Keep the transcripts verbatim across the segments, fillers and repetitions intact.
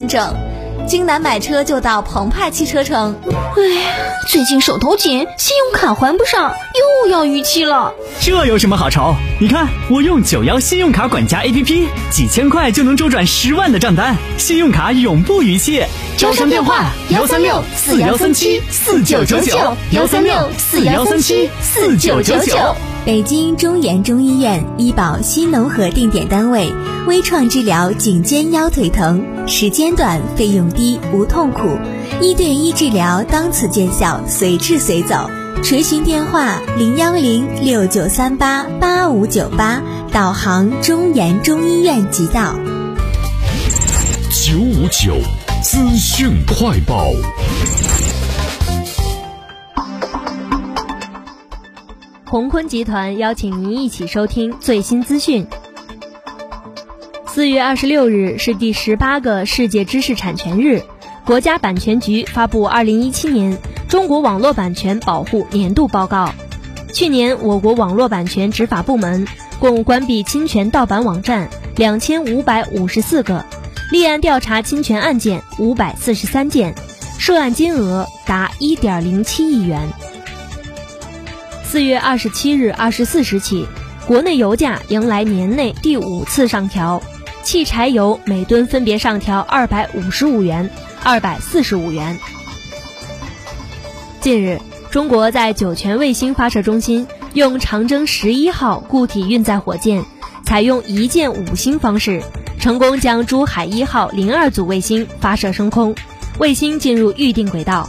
证。京南买车就到澎湃汽车城。 哎呀，最近手头紧，信用卡还不上，又要逾期了。 这有什么好愁？你看我用九幺信用卡管家 A P P， 几千块就能周转十万的账单，信用卡永不逾期。招商电话幺三六四幺三七四九九九幺三六四幺三七四九九九。 北京中研中医院医保新农合定点单位，微创治疗颈肩腰腿疼，时间短，费用低，无痛苦，一对一治疗当此见效，随治随走。垂询电话零幺零六九三八八五九八，导航中研中医院即到。 九五九资讯快报。 宏坤集团邀请您一起收听最新资讯。四月二十六日是第十八个世界知识产权日，国家版权局发布二零一七年中国网络版权保护年度报告。去年，我国网络版权执法部门共关闭侵权盗版网站两千五百五十四个，立案调查侵权案件五百四十三件，涉案金额达一点零七亿元。四月二十七日二十四时起，国内油价迎来年内第五次上调，汽柴油每吨分别上调二百五十五元、二百四十五元。近日，中国在酒泉卫星发射中心用长征十一号固体运载火箭，采用一箭五星方式，成功将珠海一号零二组卫星发射升空，卫星进入预定轨道。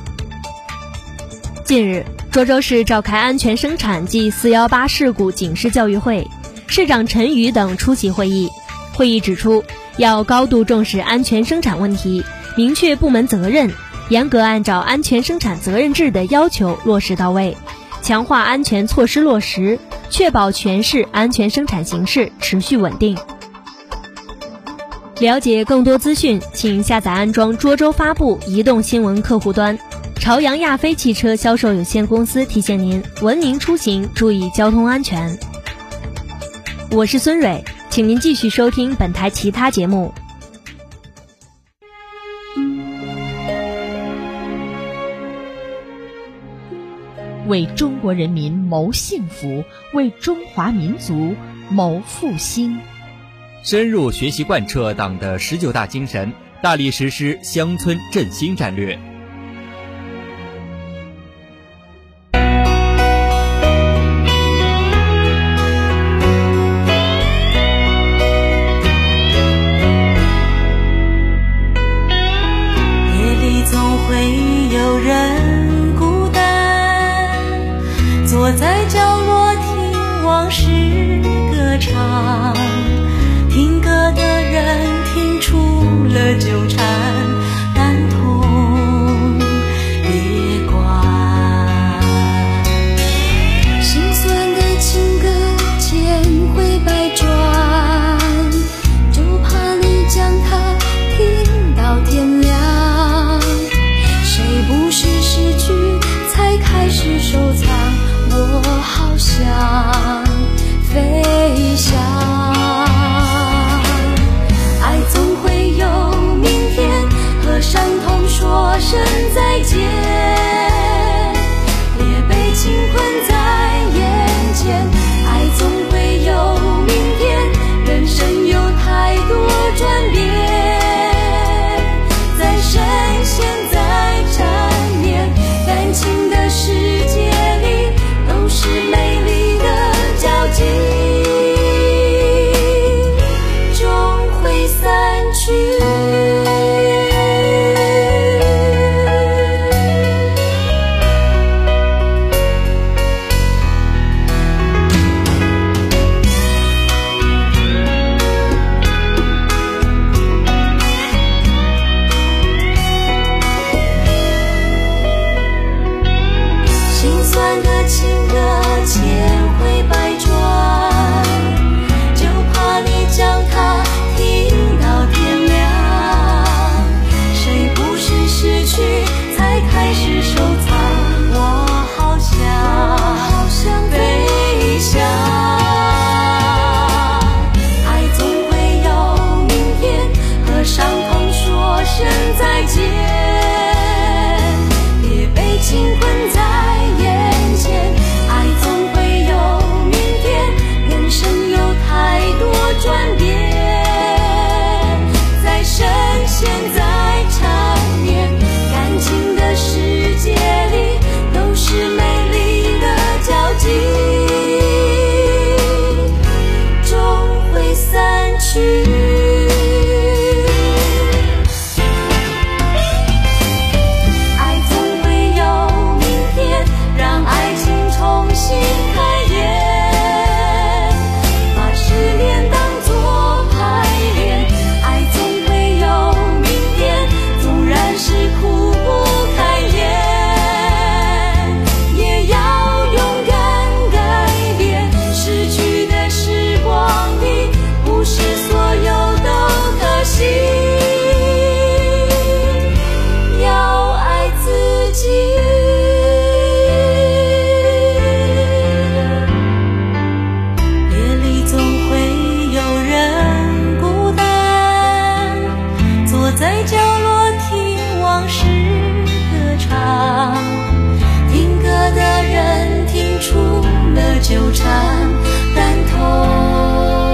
近日，涿州市召开安全生产暨四一八事故警示教育会，市长陈宇等出席会议。会议指出，要高度重视安全生产问题，明确部门责任，严格按照安全生产责任制的要求落实到位，强化安全措施落实，确保全市安全生产形势持续稳定。了解更多资讯，请下载安装涿州发布移动新闻客户端。朝阳亚飞汽车销售有限公司提醒您：文明出行，注意交通安全。我是孙蕊，请您继续收听本台其他节目。 为中国人民谋幸福，为中华民族谋复兴。 深入学习贯彻党的十九大精神，大力实施乡村振兴战略。 坐在角落听往事歌唱，听歌的人听出了纠缠，感同别关。心酸的情歌千回百转，就怕你将它听到天亮。谁不是失去才开始收藏？我好想飞翔，爱总会有明天，和伤痛说声再见，烈被轻困在眼前，爱总会有明天，人生有太多转变，在深陷在缠绵感情的世界里，都是美丽的交集，终会散去。心酸的情歌千回百转，就怕你将它听到天亮。谁不是失去才开始收藏？我好想好想飞翔，爱总会有明天，和伤痛说坐在角落听往事歌唱，听歌的人听出了纠缠，但痛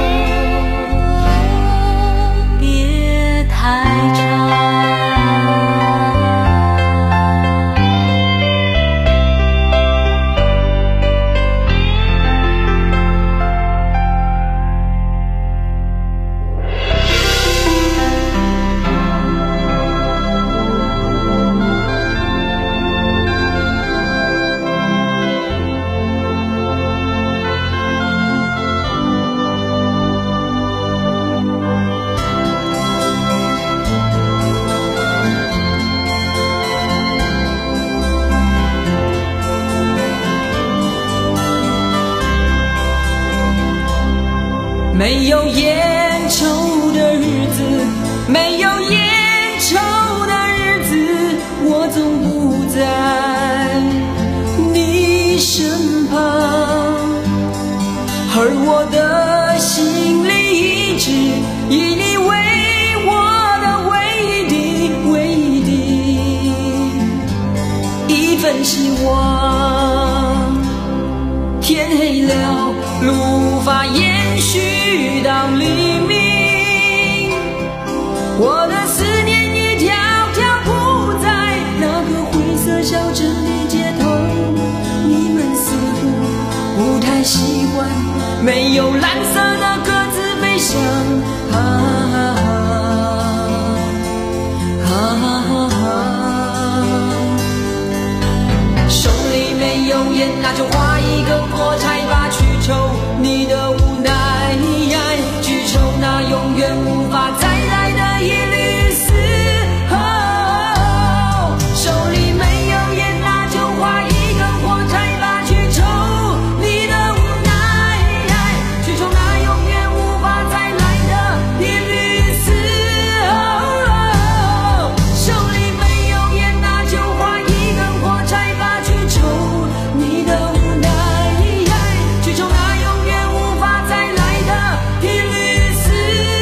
别太长。 没有烟抽的日子，没有烟抽的日子，我总不在你身旁，而我的心里一直以你为我的唯一的唯一的一份希望。天黑了，路无法延续到黎明，我的思念一条条铺在那个灰色小镇的街头，你们似乎不太习惯没有蓝色的鸽子飞翔，啊啊啊啊，手里没有烟，那就划一根火柴吧，去抽你的无奈，去抽那永远无法再来的一缕丝。哦，手里没有烟，那就划一根火柴吧，去抽你的无奈，去抽那永远无法再来的一缕丝。哦，手里没有烟，那就划一根火柴吧，去抽你的无奈，去抽那永远无法再来的一缕丝。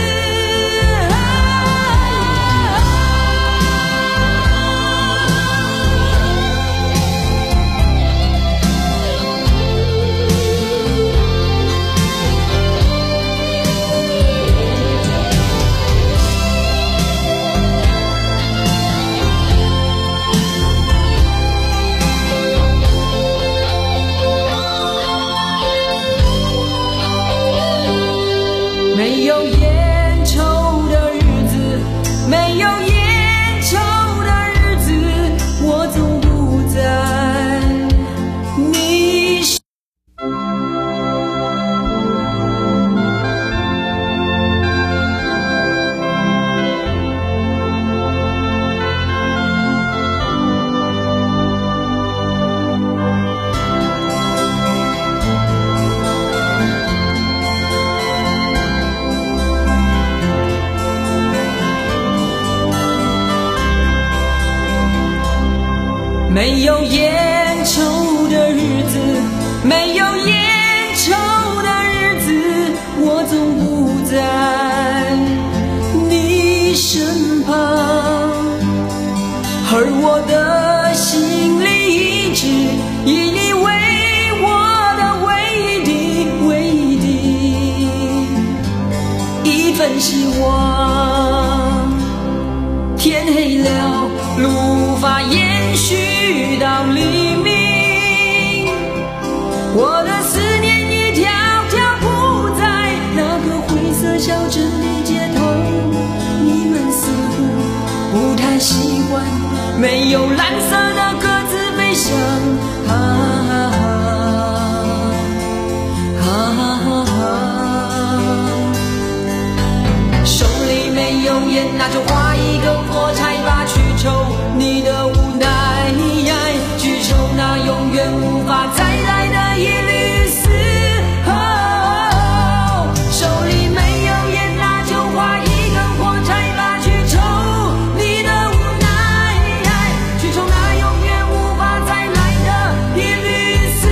没有烟抽的日子，没有烟抽的日子，我总不在你身。没有烟抽的日子，没有烟抽的日子，我总不在你身旁，而我的心里一直以你为我的唯一的唯一的一份希望。天黑了，路无法延续到黎明，我的思念一条条铺在那个灰色小镇的街头，你们似乎不太习惯没有蓝色的鸽子飞翔，啊啊啊，手里没有烟，那就划一根火柴吧，去抽你的无奈，去抽那永远无法再来的一缕丝。哦，手里没有烟，那就划一根火柴吧，去抽你的无奈，去抽那永远无法再来的一缕丝。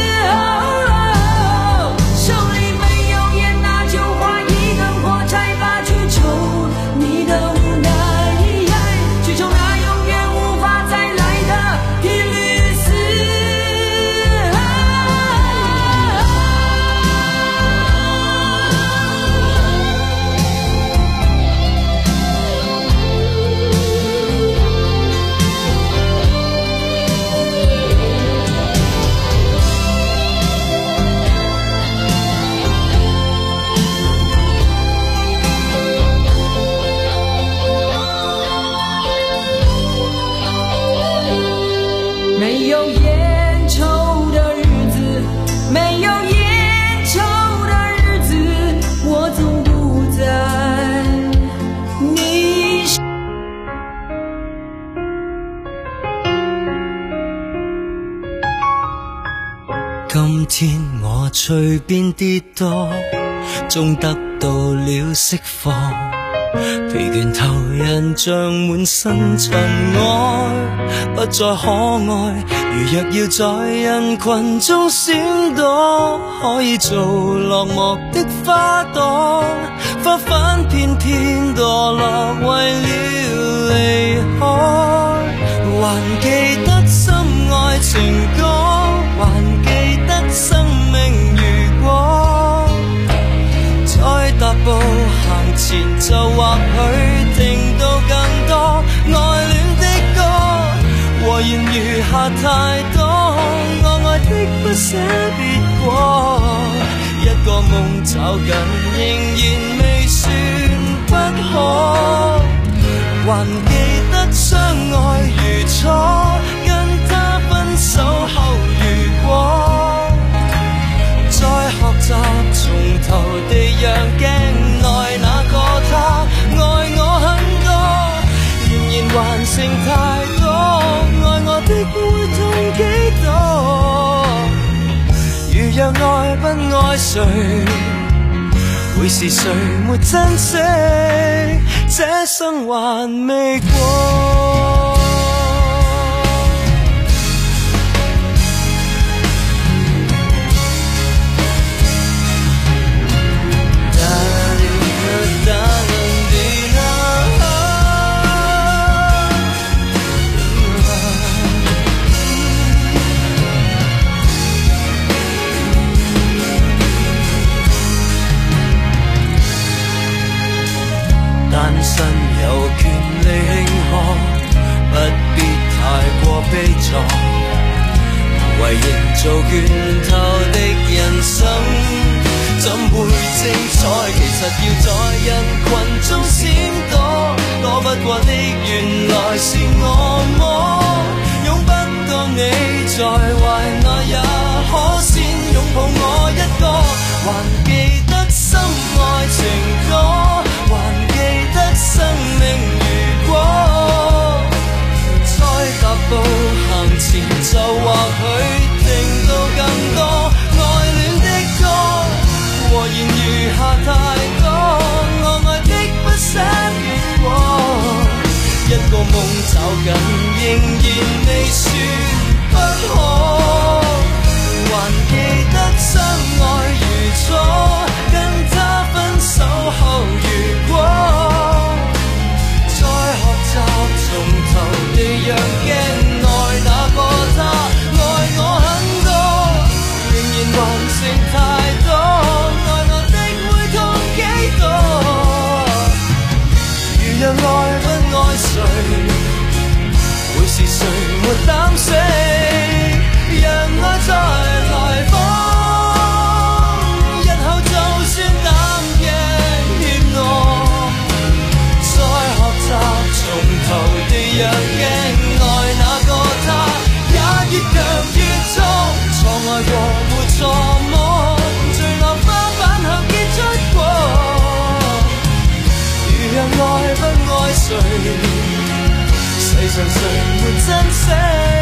哦，手里没有烟，那就划一根火柴吧，去抽你的无奈。 今天我隨便跌倒，終得到了釋放，疲倦頭人像滿身塵埃，不再可愛。如若要在人群中閃躲，可以做落寞的花朵，花瓣偏偏墮落，為了離開。還記得深愛情歌，還記得生命如果，再踏步行前就或許聽到更多愛戀的歌，和弦餘下太多，我愛的不捨別過，一個夢找緊仍然未算不可，還記得相愛如初，跟他分手後如果，再學習從頭地讓鏡內那個他愛我很多，仍然還剩太多，愛我的會痛幾多，如若愛不愛誰，會是誰沒珍惜，這生還未過。單身有權利慶賀，不必太過悲壯，為營造拳頭的人生怎會精彩，其實要在人群中閃躲，躲不過的原來是我麼，擁不到你在懷內也可先擁抱我一個，還記得深愛情歌，還記得生命如果，再踏步行前就或許聽到更多愛戀的歌，和弦餘下太多，我愛的不捨別過，一個夢找緊仍然未算不可，還記得相愛如初，跟他分手後如果，再學習從頭地讓鏡內那個他愛我很多，仍然還剩太多，愛我的會痛幾多，如若愛不愛誰，會是誰沒膽死，讓愛再來訪，日後就算膽贏怯懦，再學習從頭地讓鏡內那個他也越強越重，錯愛過沒錯麼，最後花瓣後結出果，如若愛不愛誰，世上誰沒珍惜，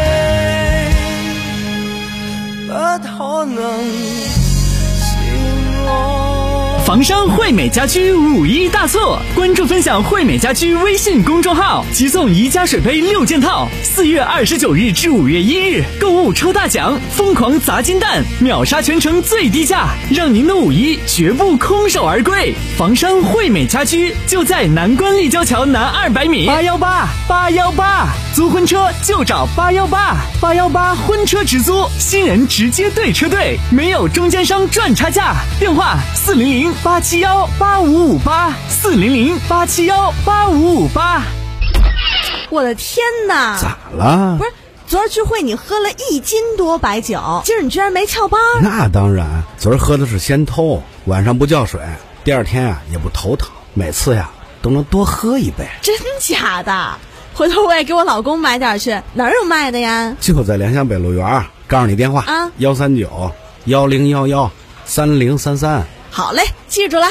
不可能是我。 房商惠美家居五一大促，关注分享惠美家居微信公众号，即送宜家水杯六件套。四月二十九日至五月一日，购物抽大奖，疯狂砸金蛋，秒杀全城最低价，让您的五一绝不空手而归。房商惠美家居就在南关立交桥南二百米，八幺八八幺八，租婚车就找八幺八八幺八婚车直租，新人直接对车队，没有中间商赚差价。电话四零零八七幺八五五八，四零零八七幺八五五八。 我的天哪！ 咋了？ 不是，昨儿聚会你喝了一斤多白酒，今儿你居然没翘班？ 那当然，昨儿喝的是先偷，晚上不叫水，第二天啊也不头疼，每次呀都能多喝一杯。 真假的？回头我也给我老公买点去，哪儿有卖的呀？ 就在联想北路园，告诉你电话啊， 幺三九幺零幺幺三零三三。 好嘞，记住了。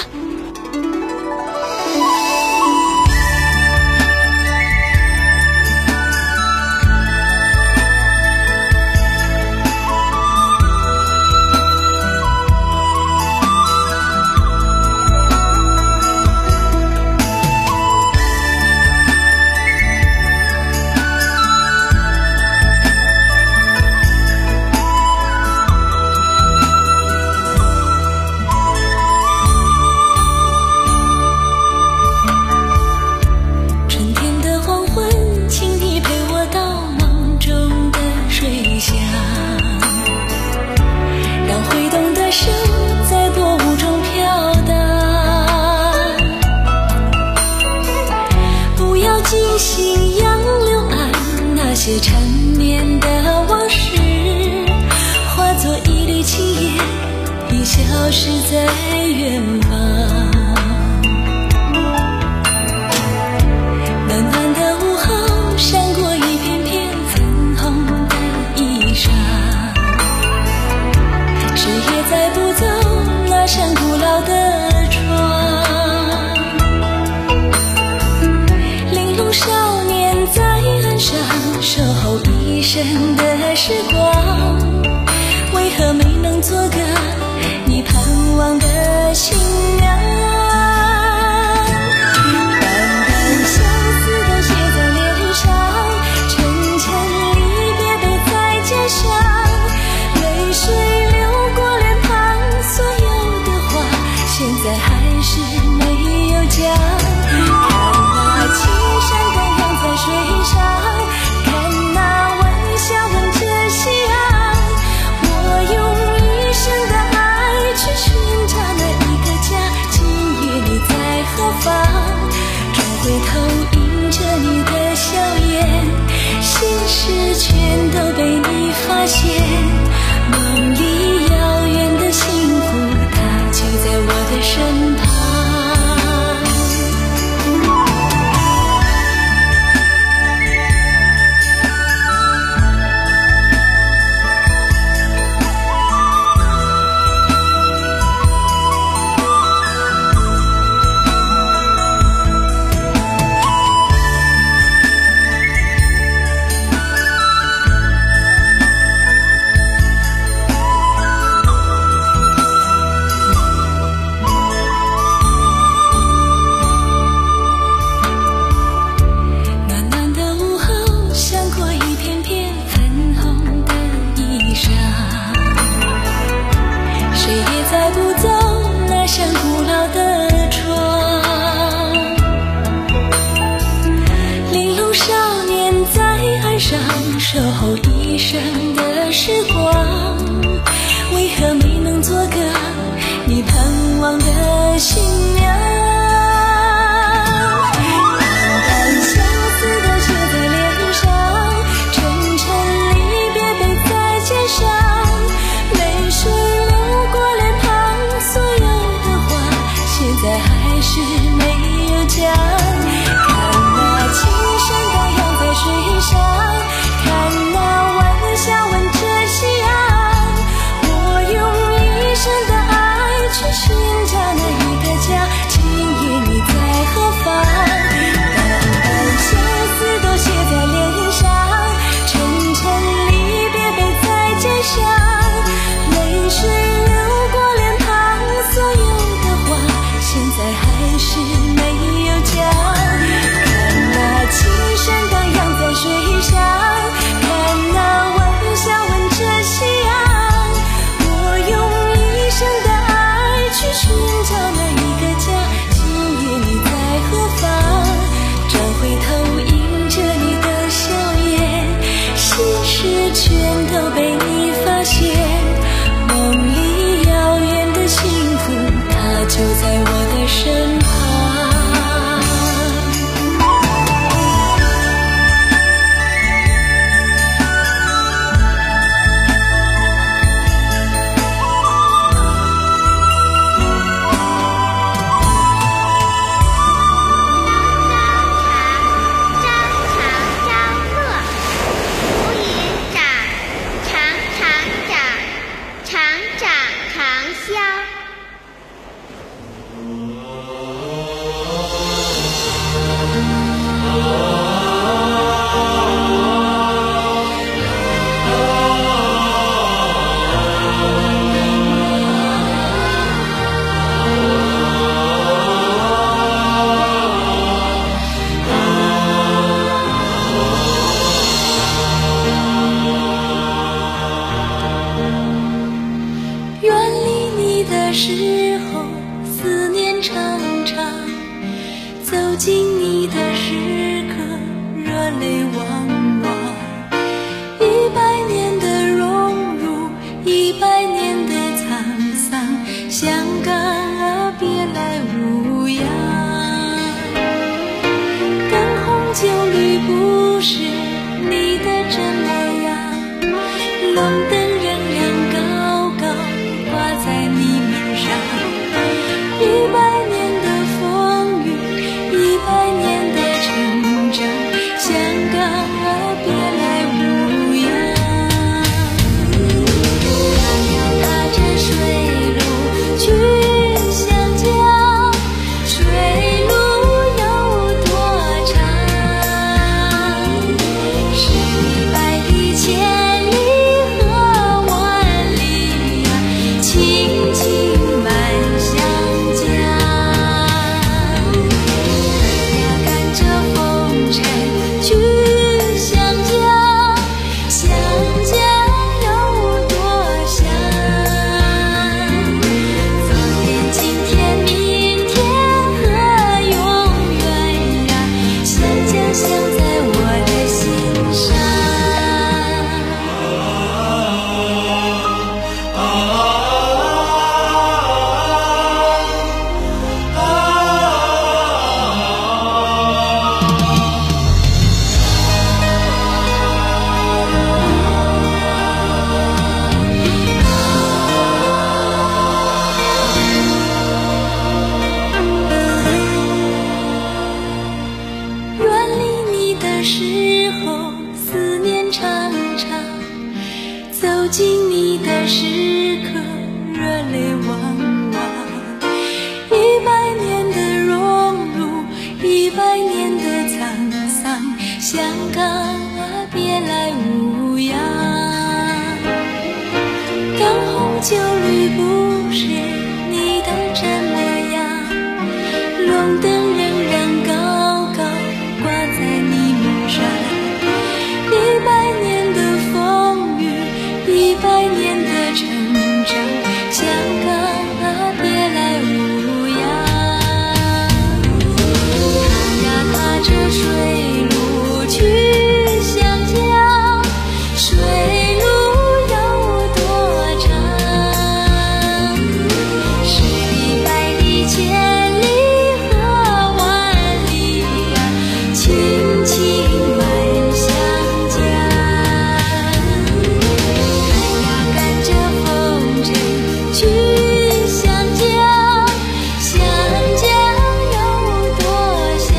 星星杨柳岸，那些缠绵的往事化作一缕青烟，已消失在远方。暖暖的午后，闪过一片片粉红的衣裳，谁也再不走那扇古老的窗。玲珑少年在岸上守候一生的时光，为何没能做个你盼望的新娘？全都被你发现，梦里遥远的幸福，它就在我的身旁。守候一生的时光，为何没能做个你盼望的新娘？淡淡相思都写在脸上，沉沉离别背在肩上，泪水流过脸庞，所有的话现在还是没有讲。看那青山荡漾在水上，看那晚霞吻着夕绿不是你的真模样，龙灯仍然高高挂在你门上。一百年的风雨，一百年的成长，香港啊，别来无恙。踏呀踏着水路去湘江，水路有多长？十里百里千里和万里呀，轻轻满湘江。看呀看着风尘去湘江，湘江有多香？昨天今天明天和永远呀，湘江香在我的心上。远离你的时候，思念长长；走近你的时刻，热泪汪汪。一百年的荣辱，一百年的沧桑，香港啊，别来无恙。灯红酒绿不是你的真模样，龙灯仍然高高挂在你门上。一百年的风雨，一百年的成长，香港啊，别来无恙。踏呀踏着水路去湘江，水路有多长？十里百里千里和万里呀，轻轻满湘江。看呀看着风尘去湘江，湘江有多香？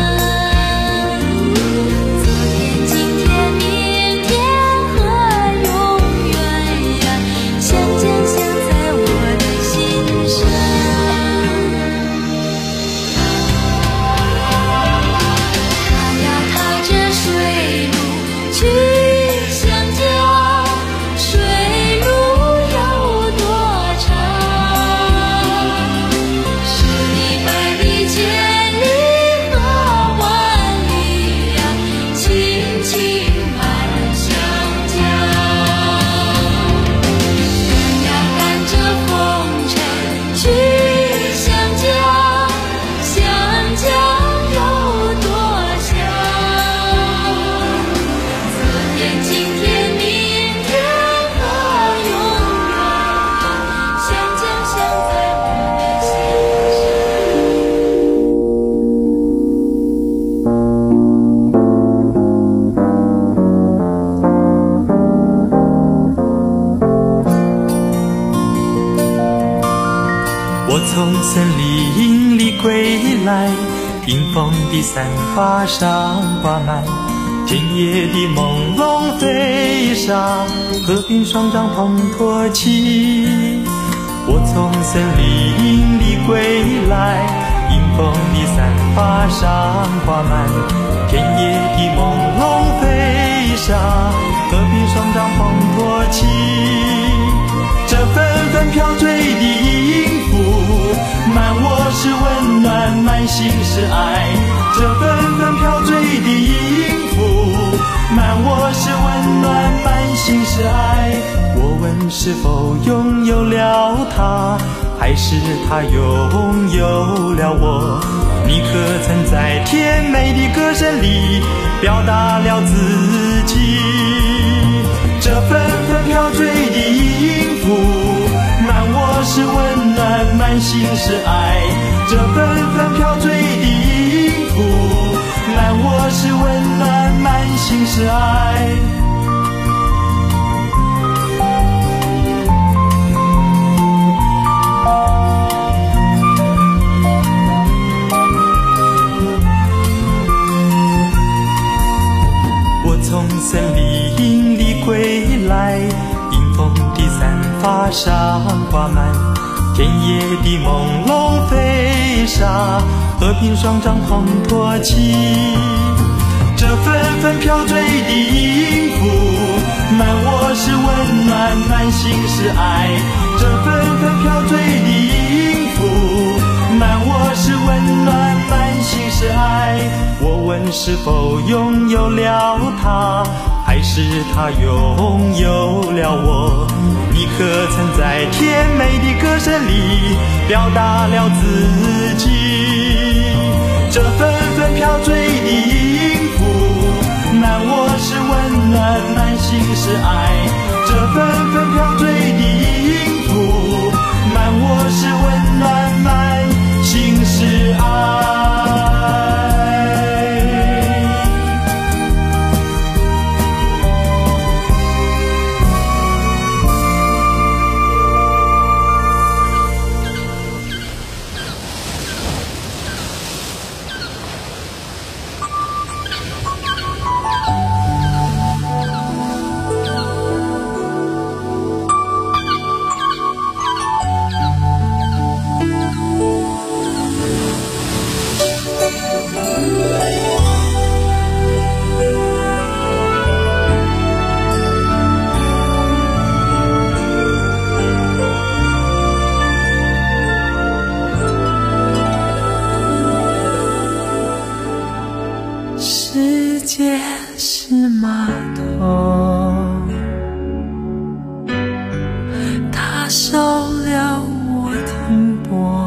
昨天今天明天和永远呀，湘江香在我的心上。踏呀踏着水路去湘江，水路有多长？十里百里千里和万里呀，轻轻满湘江。看呀看着风尘去湘江，湘江有多香？昨天今天明天和永远，湘江香在我的心我从森林里归来，迎风的散发上挂满，田野的朦胧飞沙，河边双掌捧托起。我从森林里归来，迎风的散发上挂满，田野的朦胧飞沙，河边双掌捧托起。这纷纷飘坠的音符，满我是温暖，满心是爱。这纷纷飘坠的音符，满我是温暖，满心是爱。我问是否拥有了他，还是他拥有了我？你可曾在甜美的歌声里表达了自己？这纷纷飘坠的音符，满我是温暖，满心是爱。这纷纷飘坠的音符，满我是温是爱。我从森林里归来，迎风的散发上挂满田野的朦胧飞沙，和平双掌捧托起这纷纷飘坠的音符，满我是温暖，满心是爱。这纷纷飘坠的音符，满我是温暖，满心是爱。我问是否拥有了它，还是它拥有了我？你可曾在甜美的歌声里表达了自己？这纷纷飘坠的音符，满我是温暖，满心是爱。这纷纷飘坠的音符，满我是温暖，满心是爱。世界是码头，它收了我停泊，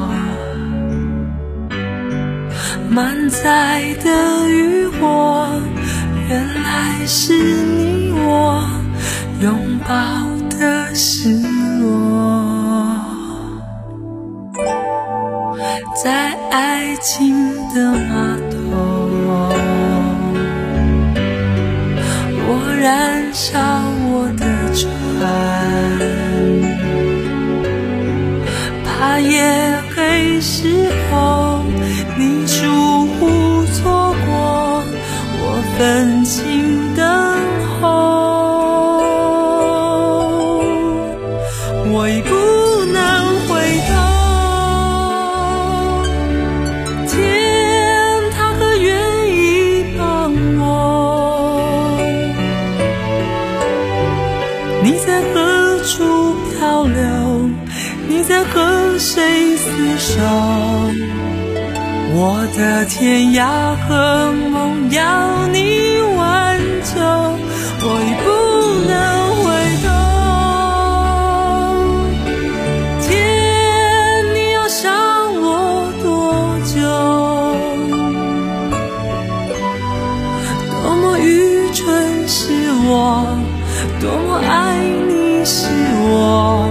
满载的渔火，原来是你我拥抱的失落，在爱情的码头，我燃烧我的船，怕夜黑时候你疏忽错过，我分心等候，我已不能回头。天，它可愿意帮我？你在何处漂流？你在和谁厮守？我的天涯和梦要你挽救，我已不能回头。天，你要想我多久？多么愚蠢是我，多么爱你是我，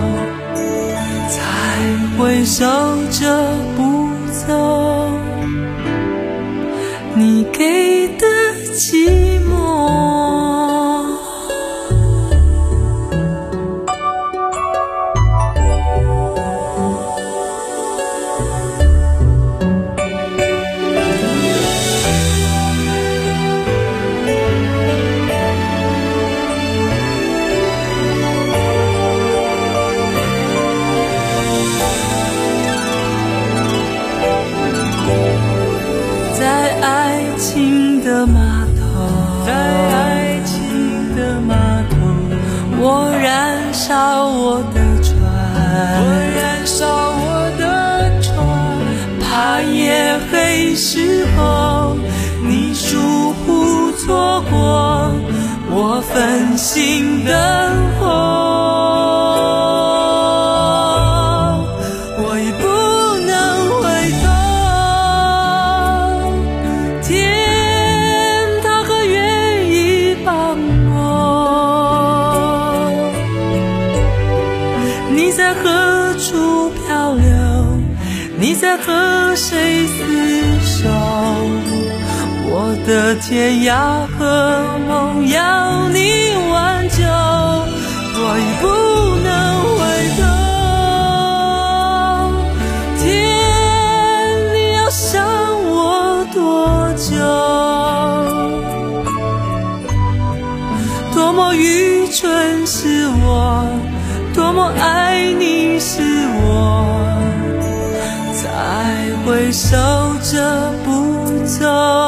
才会守着不走你给的寂寞。在爱情的码头，在爱情的码头，我燃烧我的船，我燃烧我的船，怕夜黑时候你疏忽错过，我分心等候。你在和谁厮守？我的天涯和梦要你挽救，我已不能回头。天，你要想我多久？多么愚蠢是我，多么爱你是我，才会守着不走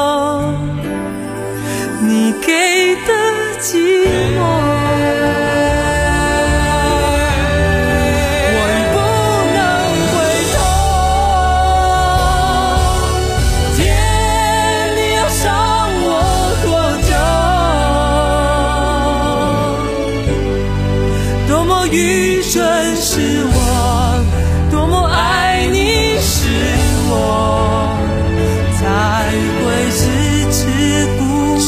你给的寂寞。我已不能回头。天，你要伤我多久？多么愚蠢是我，多么爱你是我，才会迟迟不舍。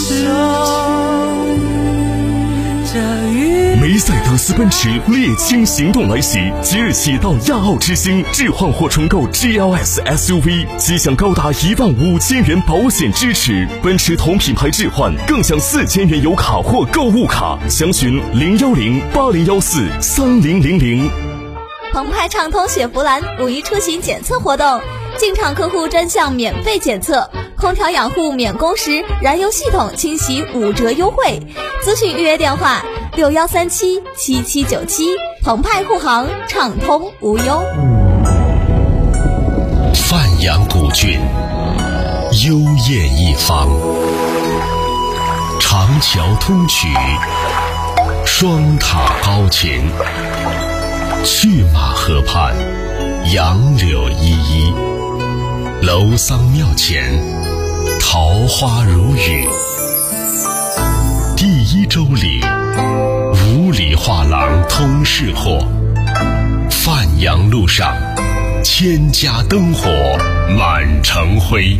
梅赛德斯奔驰猎青行动来袭，即日起到亚奥之星置换或重购 G L S S U V， 即享高达一万五千元保险支持。奔驰同品牌置换更享四千元油卡或购物卡，详询零幺零八零幺四三零零零。 澎湃畅通雪佛兰五一出行检测活动，进场客户专项免费检测，空调养护免工时，燃油系统清洗五折优惠。咨询预约电话六幺三七七七九七，澎湃护航，畅通无忧。 范阳古郡，幽艳一方，长桥通衢，双塔高擎，去马河畔，杨柳依依，楼桑庙前，桃花如雨。第一周里，五里画廊通市货，范阳路上，千家灯火满城辉。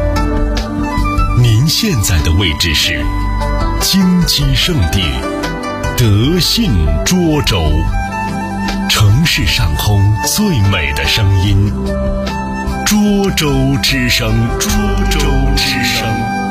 您现在的位置是金鸡圣地德信涿州，城市上空最美的声音，涿州之声，涿州之声。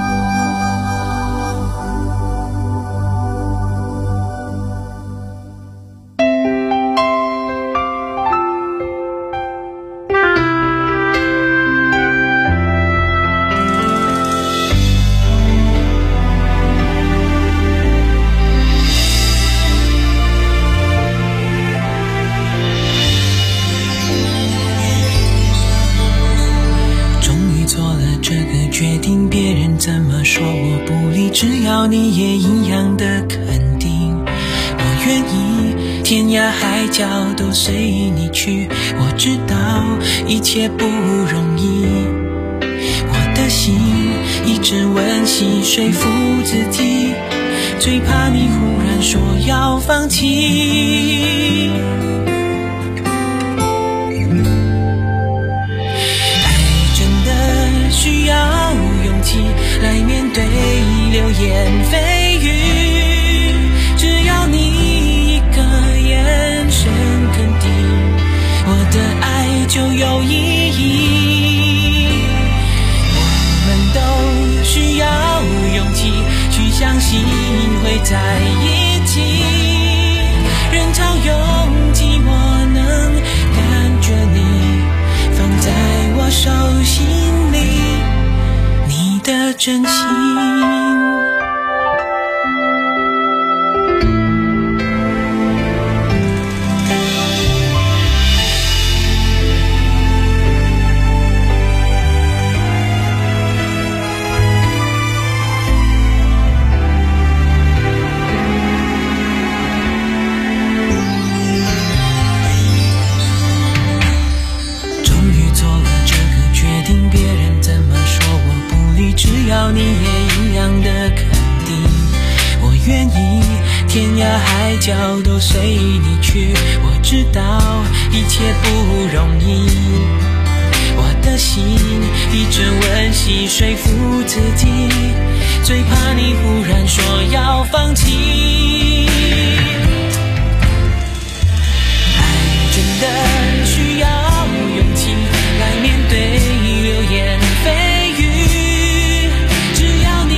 只要你也一样的肯定，我愿意天涯海角都随你去。我知道一切不容易，我的心一直温习说服自己，最怕你忽然说要放弃。爱真的需要勇气来面对流言蜚语，只要你一个眼神肯定，我的爱就有意义。我们都需要勇气去相信会在一起，人潮拥挤我能感觉你放在我手心里，你的真心。只要你也一样的肯定，我愿意天涯海角都随你去。我知道一切不容易，我的心一直温习说服自己，最怕你忽然说要放弃。爱真的需要勇气来面对流言蜚语，只要你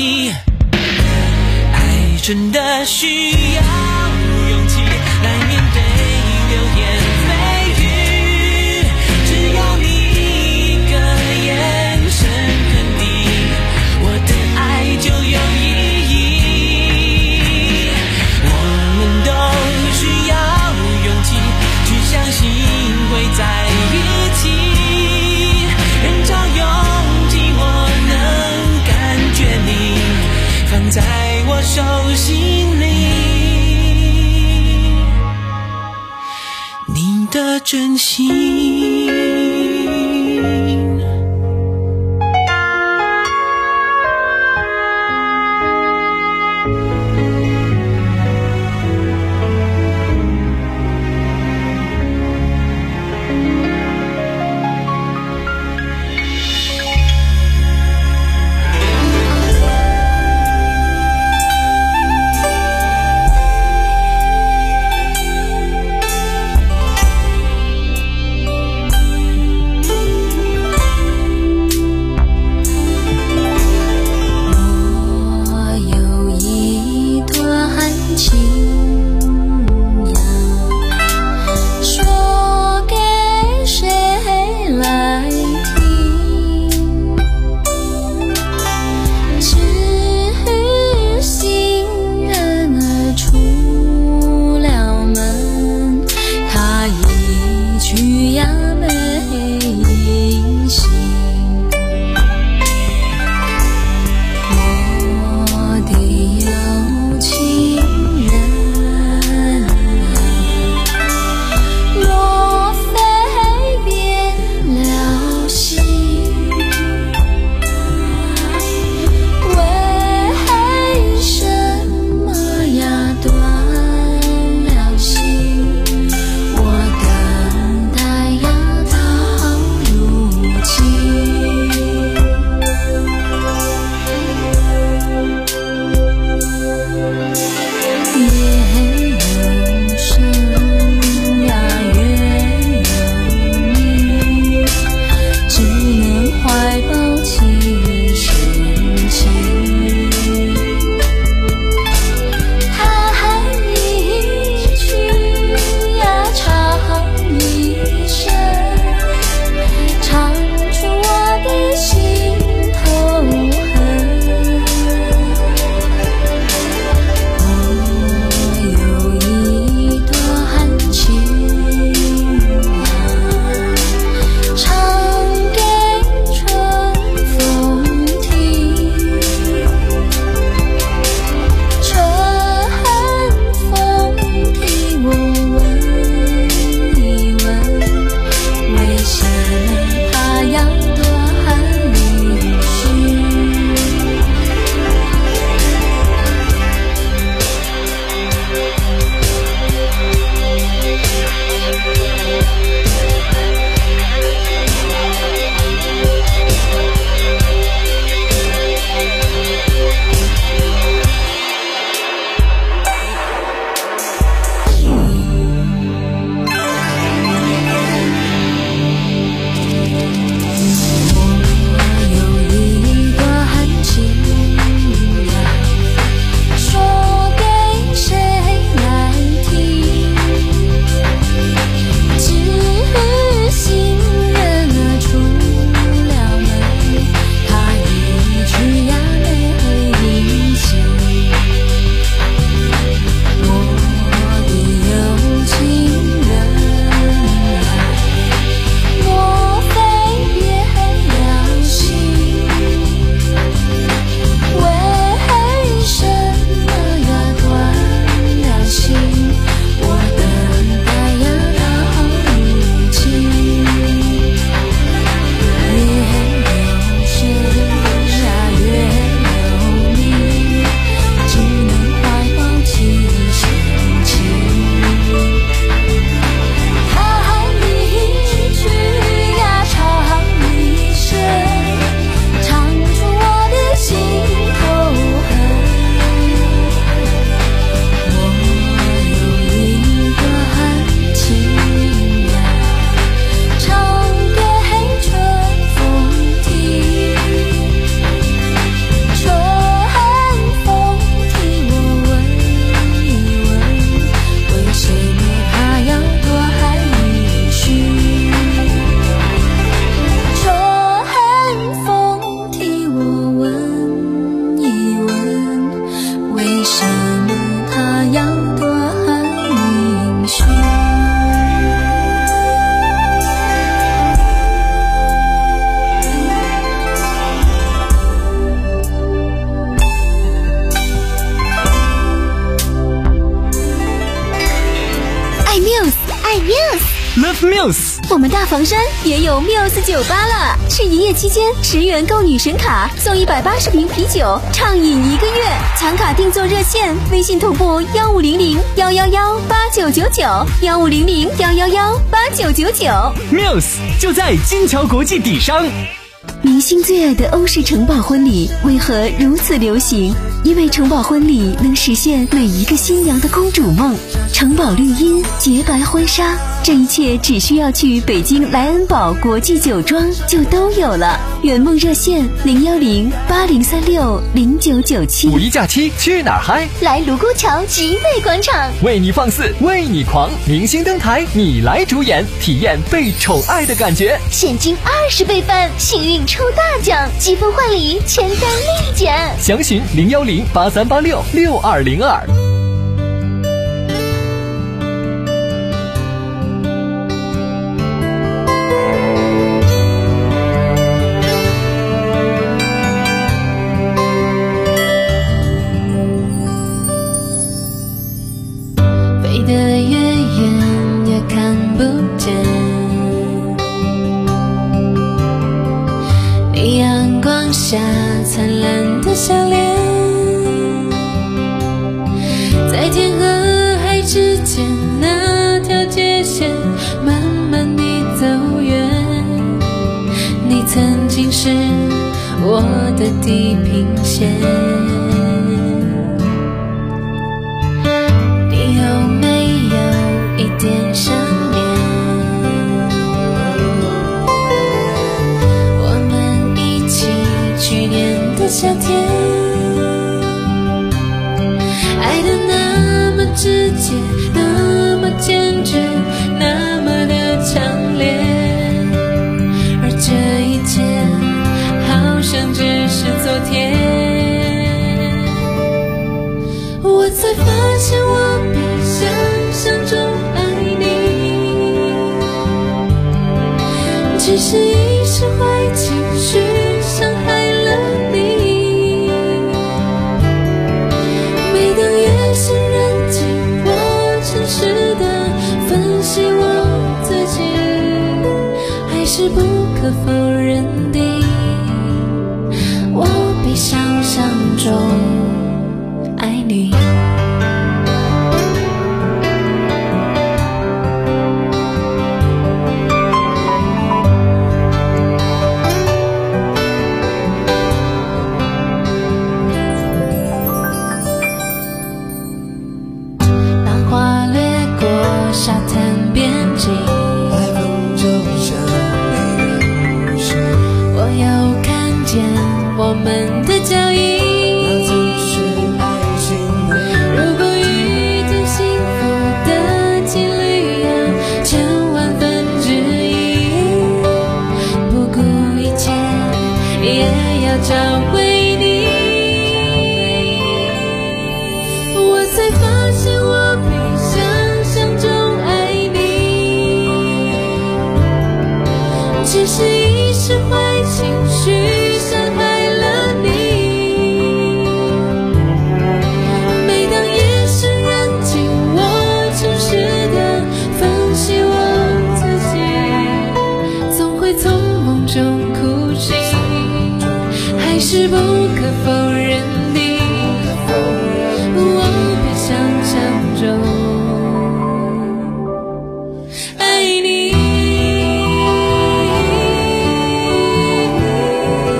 你。爱真的需要勇气来面对流言蜚语，只要你一个眼神肯定，我的爱就有意义。我们都需要勇气去相信会在一起，人潮拥挤我能感觉你放在我手心里，你的真心。 Muse。 我们大房山也有 Muse 酒吧了，是营业期间十元购女神卡送一百八十瓶啤酒，畅饮一个月。抢卡定做热线，微信同步幺五零零幺幺幺八九九九幺五零零幺幺幺八九九九。 Muse 就在金桥国际底商。 明星最爱的欧式城堡婚礼为何如此流行？因为城堡婚礼能实现每一个新娘的公主梦。城堡绿茵，洁白婚纱，这一切只需要去北京莱恩堡国际酒庄就都有了。圆梦热线零幺零八零三六零九九七。 五一假期去哪儿嗨？ 来卢沟桥集美广场， 为你放肆，为你狂，明星登台，你来主演，体验被宠爱的感觉。 现金二十倍翻，幸运抽大奖，积分换礼，全单立减。 详询零幺零八三八六六二零二。 飞得越远越看不见，你阳光下灿烂的笑脸，在天和海之间那条界线，慢慢地走远。你曾经是我的地平线，你有没有一点想念？我们一起去年的夏天，爱的那么直接，那么坚决，那么的强烈，而这一切好像只是昨天。我才发现我比想象中爱你，只是一时坏情绪伤害了你。每当夜深人静，我诚实的分析我自己，还是不可否认的，我比想象中爱你。浪花掠过沙滩边境，海风就像没人无视，我又看见我们的脚印。如果遇见幸福的几率啊，千万分之一，不顾一切也要找回你。我才发现我比想象中爱你，只是一时坏情绪伤害了你。每当夜深人静，我诚实的分析我自己，总会从梦中哭醒，还是不可否认的，我比想象中爱你。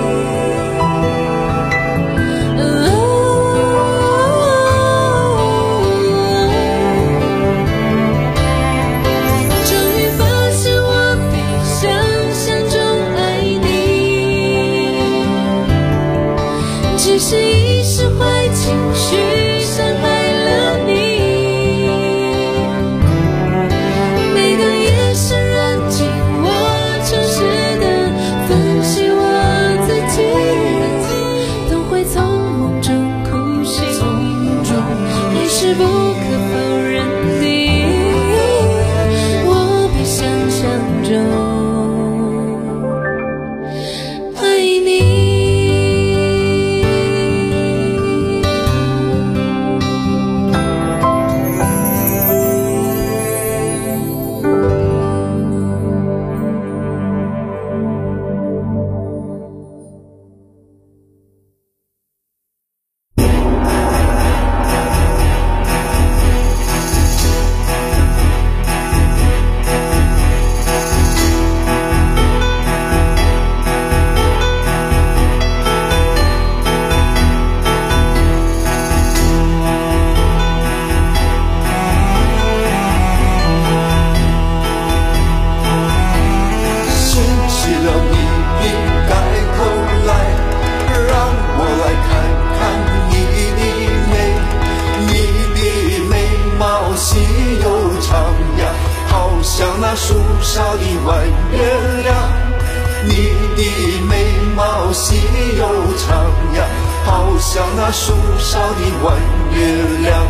那树梢的弯月亮，你的眉毛细又长呀，好像那树梢的弯月亮。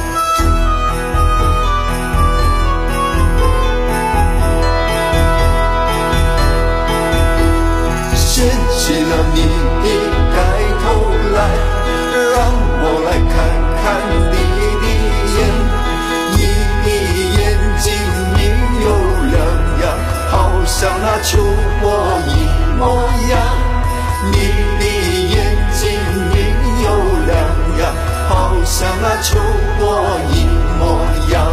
掀起了你的盖头来，让我来看看你的眼，你的眼睛明又亮呀，好像那秋波一模样。你的眼睛明又亮呀，好像那秋波一模样。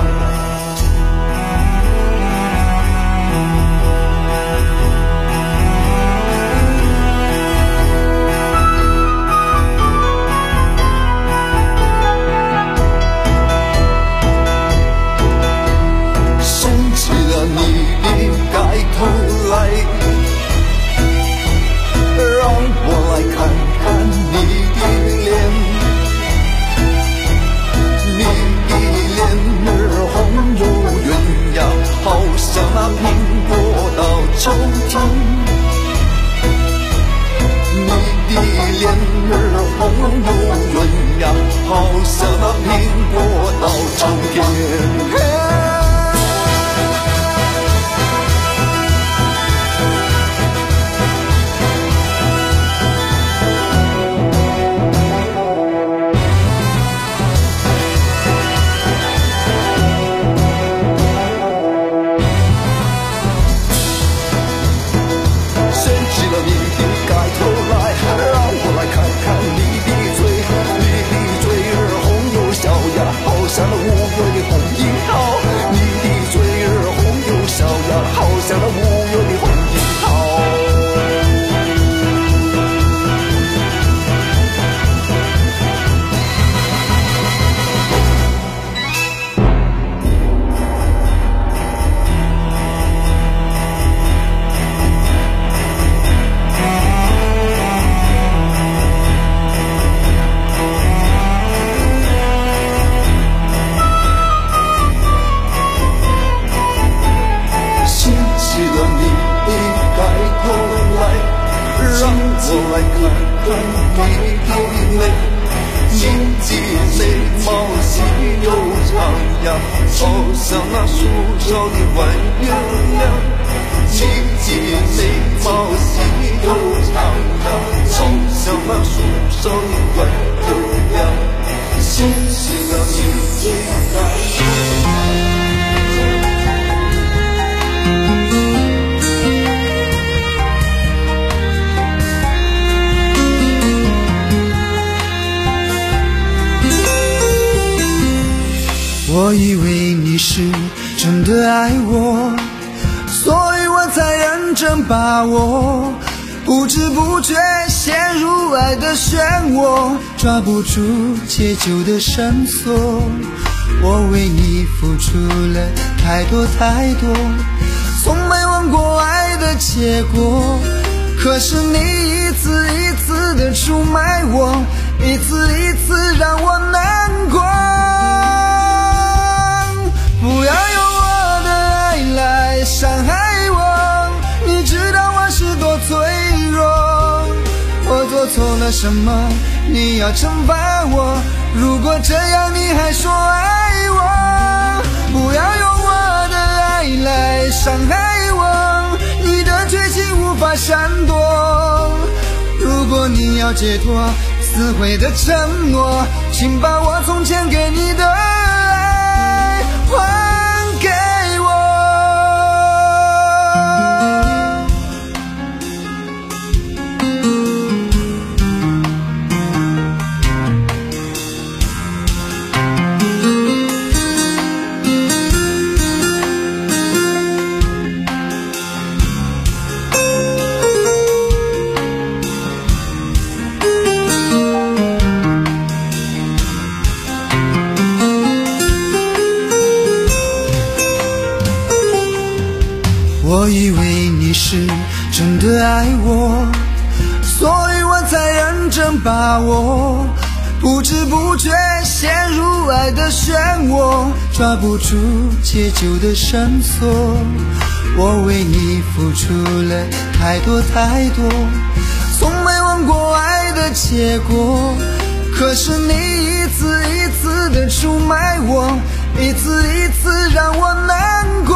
我以为你是真的爱我，所以我才认真把握，不知不觉陷入爱的漩涡，抓不住解救的绳索。我为你付出了太多太多，从没问过爱的结果，可是你一次一次的出卖我，一次一次让我难过。不要用我的爱来伤害我，你知道我是多脆弱，我做错了什么你要惩罚我，如果这样你还说爱我。不要用我的爱来伤害我，你的绝情无法闪躲，如果你要解脱撕毁的承诺，请把我从前给你的爱还给我。我以为你是真的爱我，所以我才认真把握，不不知不觉陷入爱的漩涡，抓不住解救的绳索。我为你付出了太多太多，从没问过爱的结果，可是你一次一次的出卖我，一次一次让我难过。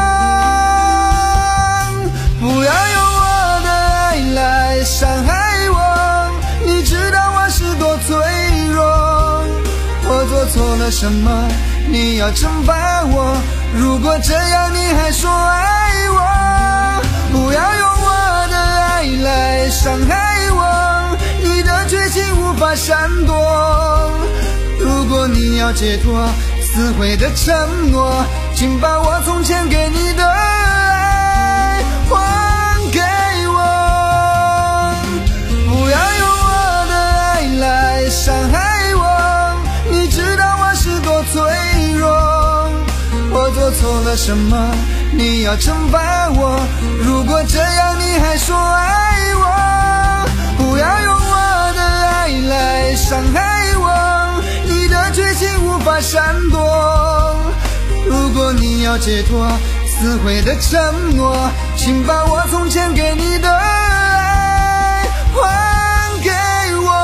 不要用我的爱来伤害我，你知道我是多脆弱。我做错了什么？你要惩罚我？如果这样你还说爱我，不要用我的爱来伤害我，你的绝情无法闪躲。如果你要解脱撕毁的承诺，请把我从前给你的爱还给我。不要用我的爱来伤害我，你知道我是多脆弱。我做错了什么？你要惩罚我？如果这样你还说爱我，不要用我的爱来伤害我，你的绝情无法闪躲。如果你要解脱撕毁的承诺，请把我从前给你的爱还给我。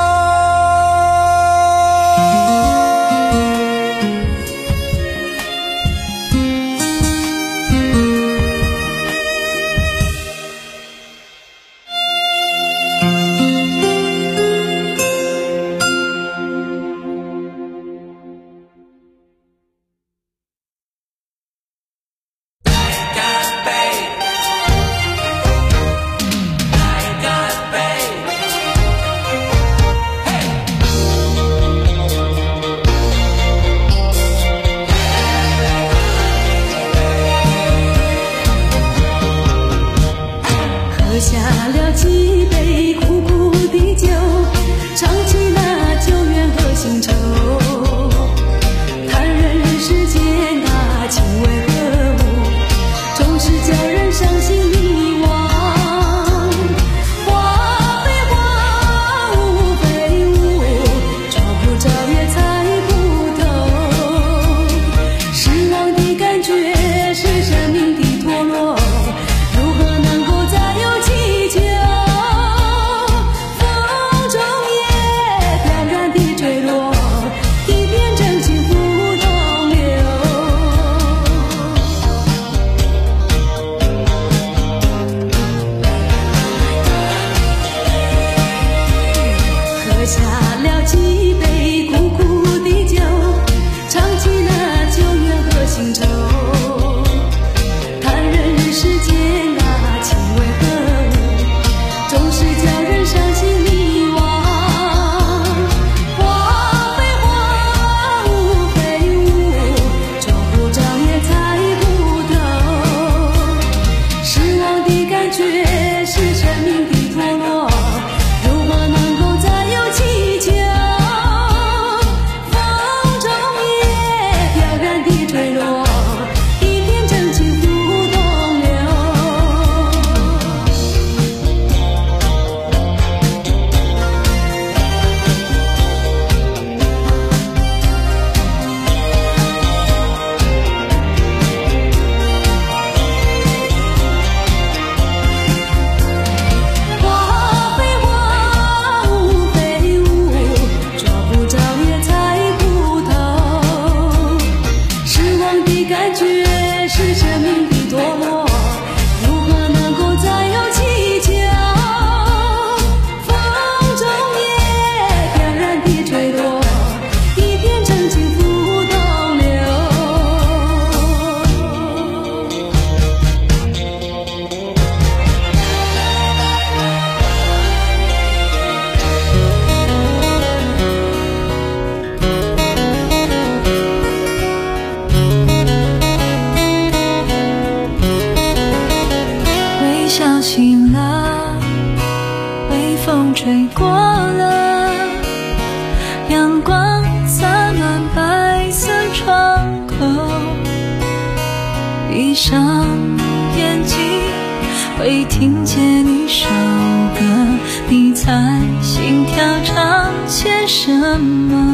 闭上眼睛，会听见一首歌，你在心跳唱些什么？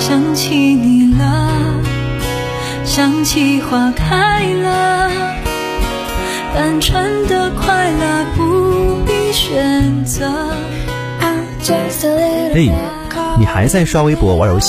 想起你了，想起花开了，单纯的快乐不必选择。 嘿，你还在刷微博玩游戏？